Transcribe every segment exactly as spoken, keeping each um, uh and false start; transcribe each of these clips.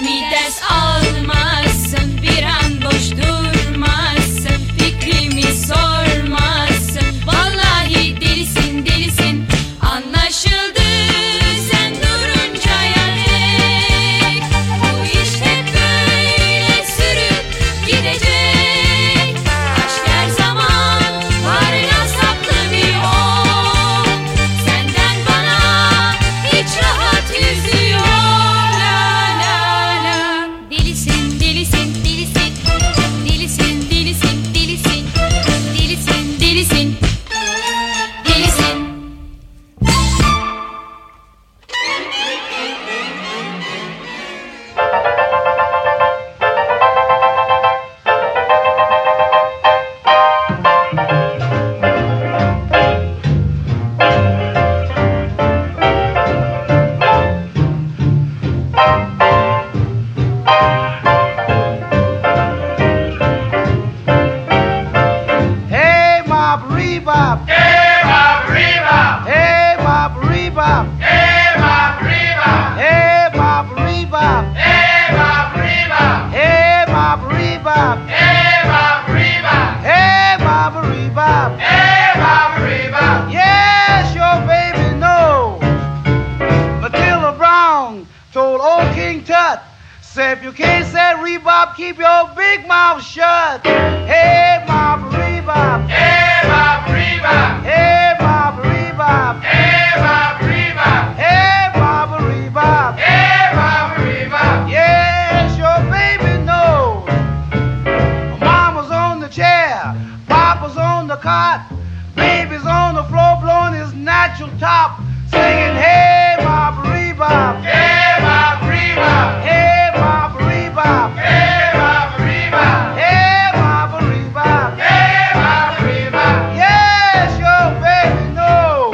mi ders almazsın, bir an boş durmazsın, fikrimi sormazsın. Vallahi delisin delisin, anlaşıldı sen duruncaya dek. Bu işte böyle sürüp gidecek. Aşk her zaman varına saplı bir ok. Senden bana hiç rahat yüzü yok. La la la. Delisin delisin delisin, delisin delisin delisin, delisin delisin delisin. Hey, Bob Rebop. Hey, Bob Rebop! Hey, Bob Rebop. Hey, Bob Rebop! Hey, Bob Rebop. Hey, Bob Rebop! Hey, Bob Rebop. Hey, Bob Rebop! Hey, Bob Rebop. Hey, Bob Rebop! Yes, your baby knows. Matilda Brown told old King Tut, say if you can't say Rebop, keep your big mouth shut. Hey, Bob Rebop. Hey, Bob Rebop! Hey, Bob Rebop. Hey, Bob Rebop! Hey, Bob Rebop. Hey, Bob Rebop! Yes, your baby knows. Mama's on the chair, Papa's on the cot, baby's on the floor blowing his natural top, singing, hey, Bob Rebop. Hey, Bob Rebop! Hey, Bob Rebop. Hey, Bob Rebop! Hey, Bob Rebop. Hey, Bob Rebop! Yes, your baby knows.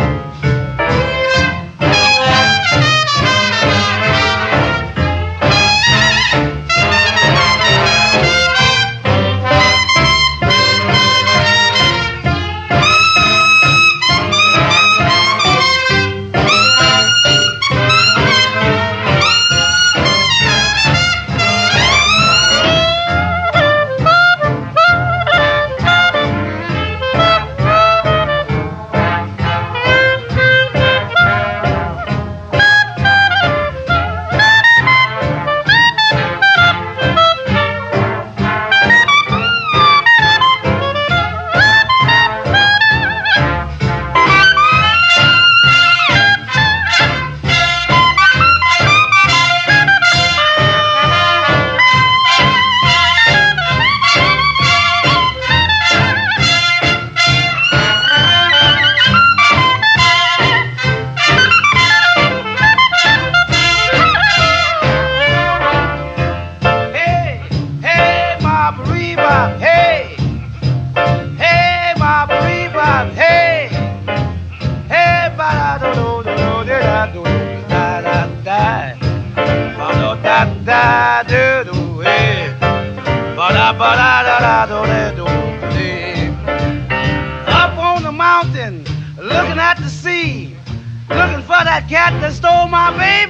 Hey, hey, Bob Rebop. Hey, hey, Bob Rebop. Hey, hey, ba da do do do do da do da da da, ba do da da do do hey, ba da ba da da da do do do hey. Up on the mountain, looking at the sea, looking for that cat that stole my baby.